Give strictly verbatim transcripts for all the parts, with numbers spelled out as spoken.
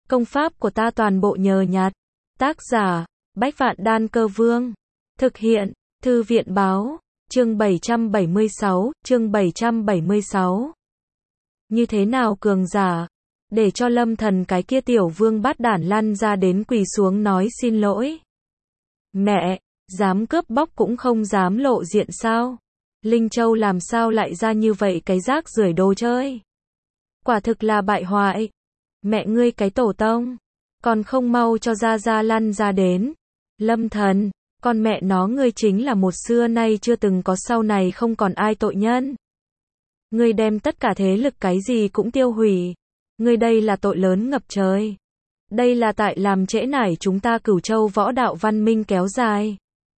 Công pháp của ta toàn bộ nhờ nhặt. Tác giả, Bách Vạn Đan Cơ Vương. Thực hiện, Thư viện Báo. Chương bảy trăm bảy mươi sáu, chương bảy trăm bảy mươi sáu. Như thế nào cường giả? Để cho Lâm Thần cái kia tiểu vương bát đản lăn ra đến quỳ xuống nói xin lỗi. Mẹ, dám cướp bóc cũng không dám lộ diện sao? Linh Châu làm sao lại ra như vậy cái rác rưởi đồ chơi? Quả thực là bại hoại. Mẹ ngươi cái tổ tông, còn không mau cho ra ra lăn ra đến. Lâm Thần, con mẹ nó ngươi chính là một xưa nay chưa từng có sau này không còn ai tội nhân. Ngươi đem tất cả thế lực cái gì cũng tiêu hủy. Ngươi đây là tội lớn ngập trời. Đây là tại làm trễ nải chúng ta Cửu Châu võ đạo văn minh kéo dài.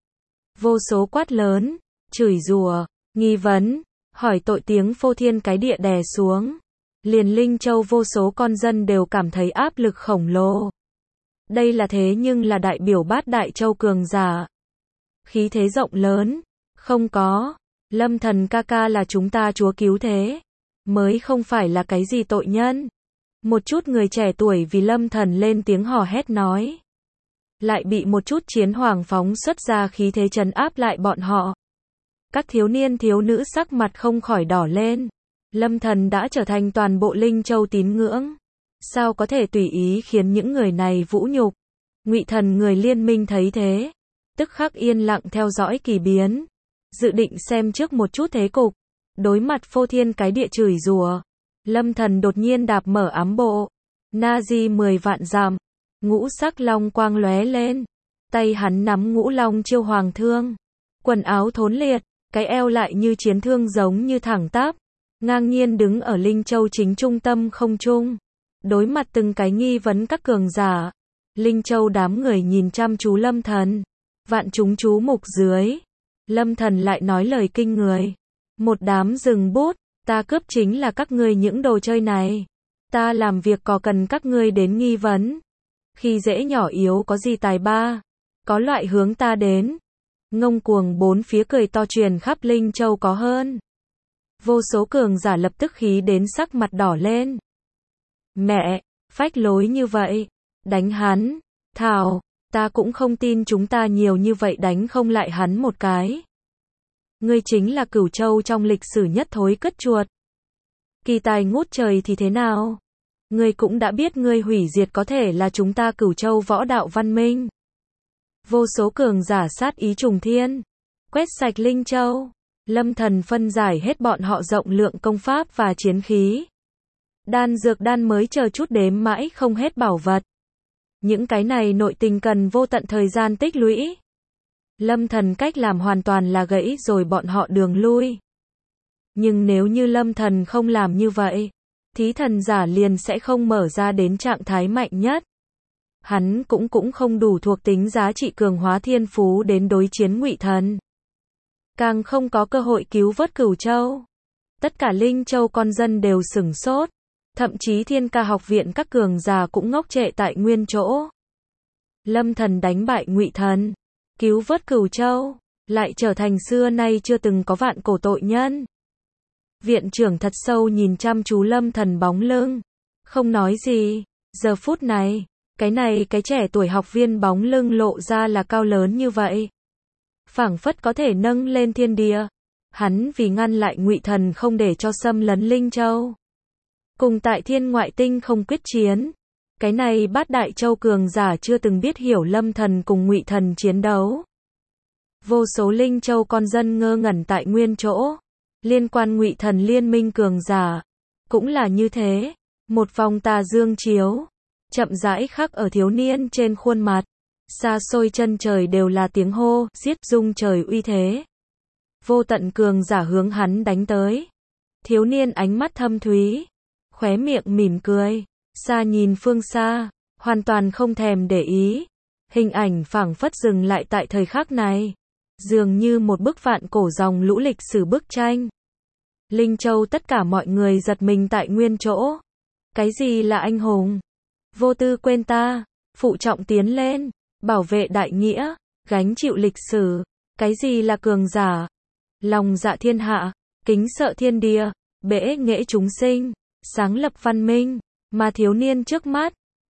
Vô số quát lớn, chửi rủa, nghi vấn, hỏi tội tiếng phô thiên cái địa đè xuống. Liền Linh Châu vô số con dân đều cảm thấy áp lực khổng lồ. Đây là thế nhưng là đại biểu bát đại châu cường giả. Khí thế rộng lớn, không có. Lâm Thần ca ca là chúng ta chúa cứu thế. Mới không phải là cái gì tội nhân. Một chút người trẻ tuổi vì Lâm Thần lên tiếng hò hét nói. Lại bị một chút chiến hoàng phóng xuất ra khí thế trấn áp lại bọn họ. Các thiếu niên thiếu nữ sắc mặt không khỏi đỏ lên. Lâm Thần đã trở thành toàn bộ Linh Châu tín ngưỡng. Sao có thể tùy ý khiến những người này vũ nhục? Ngụy Thần người liên minh thấy thế, tức khắc yên lặng theo dõi kỳ biến. Dự định xem trước một chút thế cục. Đối mặt phô thiên cái địa chửi rủa, Lâm Thần đột nhiên đạp mở ám bộ. Na di mười vạn dặm, ngũ sắc long quang lóe lên. Tay hắn nắm ngũ long chiêu hoàng thương. Quần áo thốn liệt, cái eo lại như chiến thương giống như thẳng tắp. Ngang nhiên đứng ở Linh Châu chính trung tâm không trung. Đối mặt từng cái nghi vấn các cường giả. Linh Châu đám người nhìn chăm chú Lâm Thần. Vạn chúng chú mục dưới. Lâm Thần lại nói lời kinh người. Một đám rừng bút, ta cướp chính là các ngươi những đồ chơi này. Ta làm việc có cần các ngươi đến nghi vấn. Khi dễ nhỏ yếu có gì tài ba. Có loại hướng ta đến. Ngông cuồng bốn phía cười to truyền khắp Linh Châu có hơn. Vô số cường giả lập tức khí đến sắc mặt đỏ lên. Mẹ, phách lối như vậy. Đánh hắn. Thảo, ta cũng không tin chúng ta nhiều như vậy đánh không lại hắn một cái. Ngươi chính là Cửu Châu trong lịch sử nhất thối cất chuột. Kỳ tài ngút trời thì thế nào? Ngươi cũng đã biết ngươi hủy diệt có thể là chúng ta Cửu Châu võ đạo văn minh. Vô số cường giả sát ý trùng thiên. Quét sạch Linh Châu. Lâm Thần phân giải hết bọn họ rộng lượng công pháp và chiến khí. Đan dược đan mới chờ chút đếm mãi không hết bảo vật. Những cái này nội tình cần vô tận thời gian tích lũy. Lâm Thần cách làm hoàn toàn là gãy rồi bọn họ đường lui. Nhưng nếu như Lâm Thần không làm như vậy, thí thần giả liền sẽ không mở ra đến trạng thái mạnh nhất. Hắn cũng cũng không đủ thuộc tính giá trị cường hóa thiên phú đến đối chiến Ngụy Thần. Càng không có cơ hội cứu vớt Cửu Châu. Tất cả Linh Châu con dân đều sửng sốt. Thậm chí Thiên Ca học viện các cường giả cũng ngốc trệ tại nguyên chỗ. Lâm Thần đánh bại Ngụy Thần, cứu vớt Cửu Châu, lại trở thành xưa nay chưa từng có vạn cổ tội nhân. Viện trưởng thật sâu nhìn chăm chú Lâm Thần bóng lưng, không nói gì. Giờ phút này, cái này cái trẻ tuổi học viên bóng lưng lộ ra là cao lớn như vậy. Phảng phất có thể nâng lên thiên địa. Hắn vì ngăn lại Ngụy Thần không để cho xâm lấn Linh Châu. Cùng tại thiên ngoại tinh không quyết chiến. Cái này bát đại châu cường giả chưa từng biết hiểu Lâm Thần cùng Ngụy Thần chiến đấu. Vô số Linh Châu con dân ngơ ngẩn tại nguyên chỗ. Liên quan Ngụy Thần liên minh cường giả. Cũng là như thế. Một vòng tà dương chiếu. Chậm rãi khắc ở thiếu niên trên khuôn mặt. Xa xôi chân trời đều là tiếng hô, giết rung trời uy thế. Vô tận cường giả hướng hắn đánh tới. Thiếu niên ánh mắt thâm thúy. Khóe miệng mỉm cười. Xa nhìn phương xa. Hoàn toàn không thèm để ý. Hình ảnh phảng phất dừng lại tại thời khắc này. Dường như một bức vạn cổ dòng lũ lịch sử bức tranh. Linh Châu tất cả mọi người giật mình tại nguyên chỗ. Cái gì là anh hùng? Vô tư quên ta. Phụ trọng tiến lên. Bảo vệ đại nghĩa. Gánh chịu lịch sử. Cái gì là cường giả? Lòng dạ thiên hạ. Kính sợ thiên địa. Bể nghệ chúng sinh. Sáng lập văn minh. Mà thiếu niên trước mắt.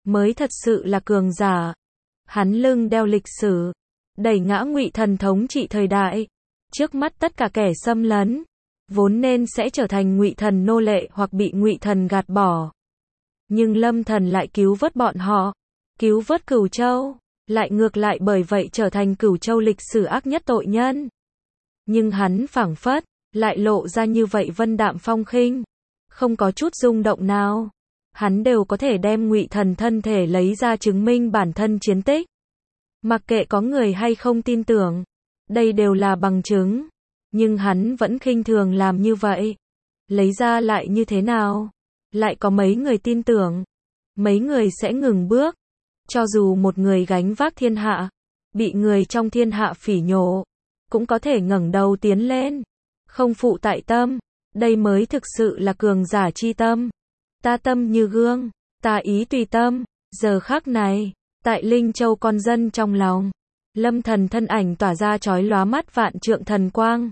mới thật sự là cường giả. Hắn lưng đeo lịch sử, đẩy ngã Ngụy Thần thống trị thời đại. Trước mắt tất cả kẻ xâm lấn, vốn nên sẽ trở thành Ngụy Thần nô lệ hoặc bị Ngụy Thần gạt bỏ. Nhưng Lâm Thần lại cứu vớt bọn họ, cứu vớt Cửu Châu, lại ngược lại bởi vậy trở thành Cửu Châu lịch sử ác nhất tội nhân. Nhưng hắn phảng phất, lại lộ ra như vậy vân đạm phong khinh, không có chút rung động nào. Hắn đều có thể đem Ngụy Thần thân thể lấy ra chứng minh bản thân chiến tích. Mặc kệ có người hay không tin tưởng, đây đều là bằng chứng. Nhưng hắn vẫn khinh thường làm như vậy. Lấy ra lại như thế nào? Lại có mấy người tin tưởng? Mấy người sẽ ngừng bước? Cho dù một người gánh vác thiên hạ, bị người trong thiên hạ phỉ nhổ, cũng có thể ngẩng đầu tiến lên. Không phụ tại tâm, đây mới thực sự là cường giả chi tâm. Ta tâm như gương, ta ý tùy tâm. Giờ khắc này, tại Linh Châu con dân trong lòng, Lâm Thần thân ảnh tỏa ra chói lóa mắt vạn trượng thần quang.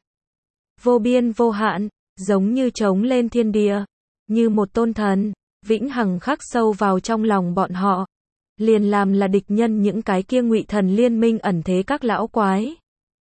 Vô biên vô hạn, giống như trống lên thiên địa, như một tôn thần, vĩnh hằng khắc sâu vào trong lòng bọn họ. Liền làm là địch nhân những cái kia Ngụy Thần liên minh ẩn thế các lão quái.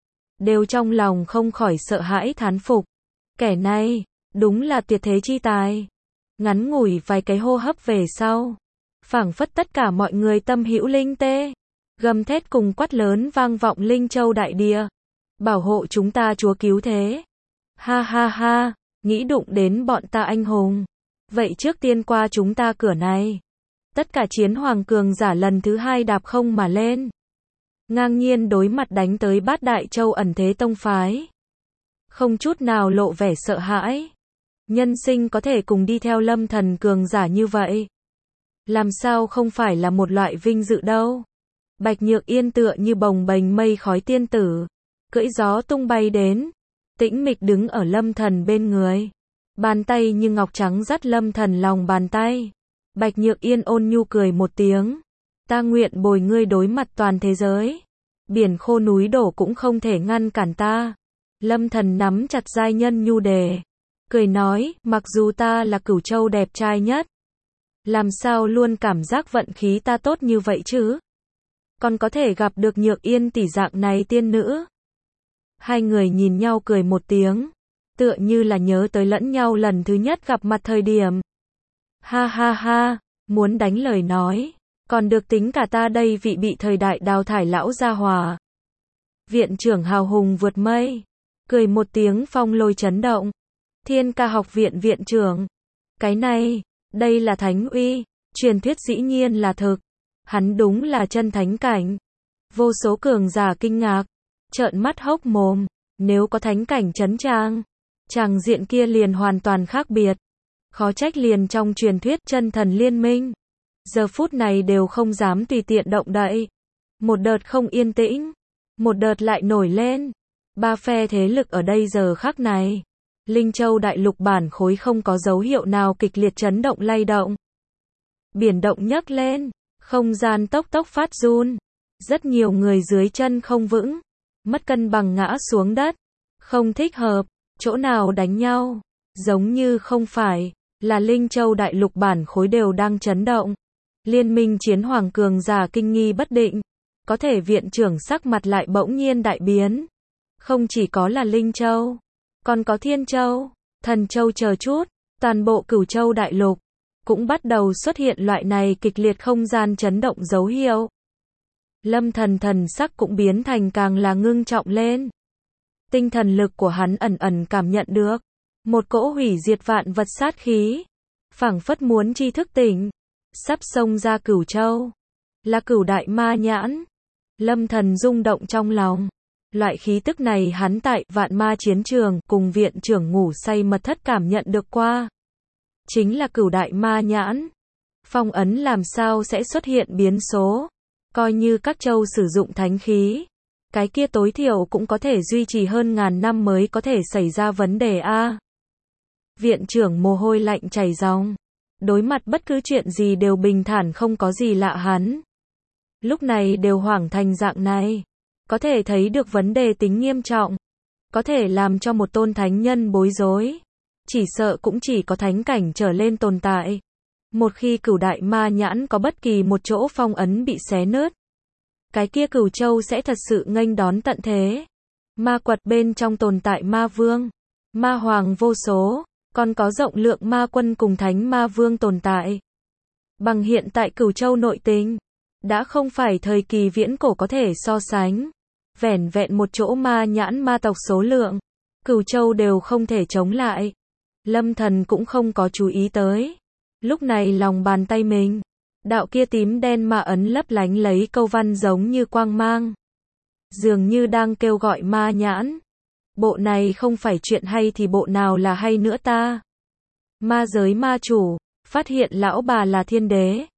Đều trong lòng không khỏi sợ hãi thán phục. Kẻ này, đúng là tuyệt thế chi tài. Ngắn ngủi vài cái hô hấp về sau, phảng phất tất cả mọi người tâm hữu linh tê, gầm thét cùng quát lớn vang vọng Linh Châu đại địa. Bảo hộ chúng ta Chúa cứu thế. Ha ha ha, nghĩ đụng đến bọn ta anh hùng. Vậy trước tiên qua chúng ta cửa này. Tất cả chiến hoàng cường giả lần thứ hai đạp không mà lên. Ngang nhiên đối mặt đánh tới Bát Đại Châu ẩn thế tông phái. Không chút nào lộ vẻ sợ hãi. Nhân sinh có thể cùng đi theo Lâm Thần cường giả như vậy. Làm sao không phải là một loại vinh dự đâu. Bạch Nhược Yên tựa như bồng bềnh mây khói tiên tử, cưỡi gió tung bay đến, tĩnh mịch đứng ở Lâm Thần bên người. Bàn tay như ngọc trắng dắt Lâm Thần lòng bàn tay. Bạch Nhược Yên ôn nhu cười một tiếng. Ta nguyện bồi ngươi đối mặt toàn thế giới. Biển khô núi đổ cũng không thể ngăn cản ta. Lâm Thần nắm chặt giai nhân nhu đề, cười nói, mặc dù ta là Cửu Châu đẹp trai nhất, làm sao luôn cảm giác vận khí ta tốt như vậy chứ? Còn có thể gặp được Nhược Yên tỷ dạng này tiên nữ. Hai người nhìn nhau cười một tiếng, tựa như là nhớ tới lẫn nhau lần thứ nhất gặp mặt thời điểm. Ha ha ha, muốn đánh lời nói, còn được tính cả ta đây vị bị thời đại đào thải lão gia hòa. Viện trưởng hào hùng vượt mây, cười một tiếng phong lôi chấn động. Thiên Ca học viện viện trưởng. Cái này, đây là thánh uy, truyền thuyết dĩ nhiên là thực. Hắn đúng là chân thánh cảnh. Vô số cường giả kinh ngạc, trợn mắt hốc mồm. Nếu có thánh cảnh chấn trang, tràng diện kia liền hoàn toàn khác biệt. Khó trách liền trong truyền thuyết chân thần liên minh, giờ phút này đều không dám tùy tiện động đậy. Một đợt không yên tĩnh, một đợt lại nổi lên. Ba phe thế lực ở đây giờ khắc này. Linh Châu đại lục bản khối không có dấu hiệu nào kịch liệt chấn động lay động. Biển động nhấc lên, không gian tốc tốc phát run. Rất nhiều người dưới chân không vững, mất cân bằng ngã xuống đất. Không thích hợp, chỗ nào đánh nhau, giống như không phải, là Linh Châu đại lục bản khối đều đang chấn động. Liên minh chiến hoàng cường giả kinh nghi bất định, có thể viện trưởng sắc mặt lại bỗng nhiên đại biến. Không chỉ có là Linh Châu, còn có Thiên Châu, Thần Châu chờ chút, toàn bộ Cửu Châu đại lục cũng bắt đầu xuất hiện loại này kịch liệt không gian chấn động dấu hiệu. Lâm Thần thần sắc cũng biến thành càng là ngưng trọng lên. Tinh thần lực của hắn ẩn ẩn cảm nhận được một cỗ hủy diệt vạn vật sát khí, phảng phất muốn chi thức tỉnh, sắp xông ra Cửu Châu, là Cửu Đại Ma Nhãn. Lâm Thần rung động trong lòng. Loại khí tức này hắn tại Vạn Ma chiến trường cùng viện trưởng ngủ say mật thất cảm nhận được qua. Chính là Cửu Đại Ma Nhãn. Phong ấn làm sao sẽ xuất hiện biến số? Coi như các châu sử dụng thánh khí, cái kia tối thiểu cũng có thể duy trì hơn ngàn năm mới có thể xảy ra vấn đề a. Viện trưởng mồ hôi lạnh chảy ròng. Đối mặt bất cứ chuyện gì đều bình thản không có gì lạ hắn. Lúc này đều hoảng thành dạng này. Có thể thấy được vấn đề tính nghiêm trọng. Có thể làm cho một tôn thánh nhân bối rối. Chỉ sợ cũng chỉ có thánh cảnh trở lên tồn tại. Một khi cửu đại ma nhãn có bất kỳ một chỗ phong ấn bị xé nứt, cái kia cửu châu sẽ thật sự nghênh đón tận thế. Ma quật bên trong tồn tại ma vương, ma hoàng vô số, còn có rộng lượng ma quân cùng thánh ma vương tồn tại. Bằng hiện tại cửu châu nội tình, đã không phải thời kỳ viễn cổ có thể so sánh. Vẻn vẹn một chỗ ma nhãn ma tộc số lượng, cửu châu đều không thể chống lại. Lâm Thần cũng không có chú ý tới. Lúc này lòng bàn tay mình, đạo kia tím đen ma ấn lấp lánh lấy câu văn giống như quang mang. Dường như đang kêu gọi ma nhãn. Bộ này không phải chuyện hay thì bộ nào là hay nữa ta? Ma giới ma chủ, phát hiện lão bà là thiên đế.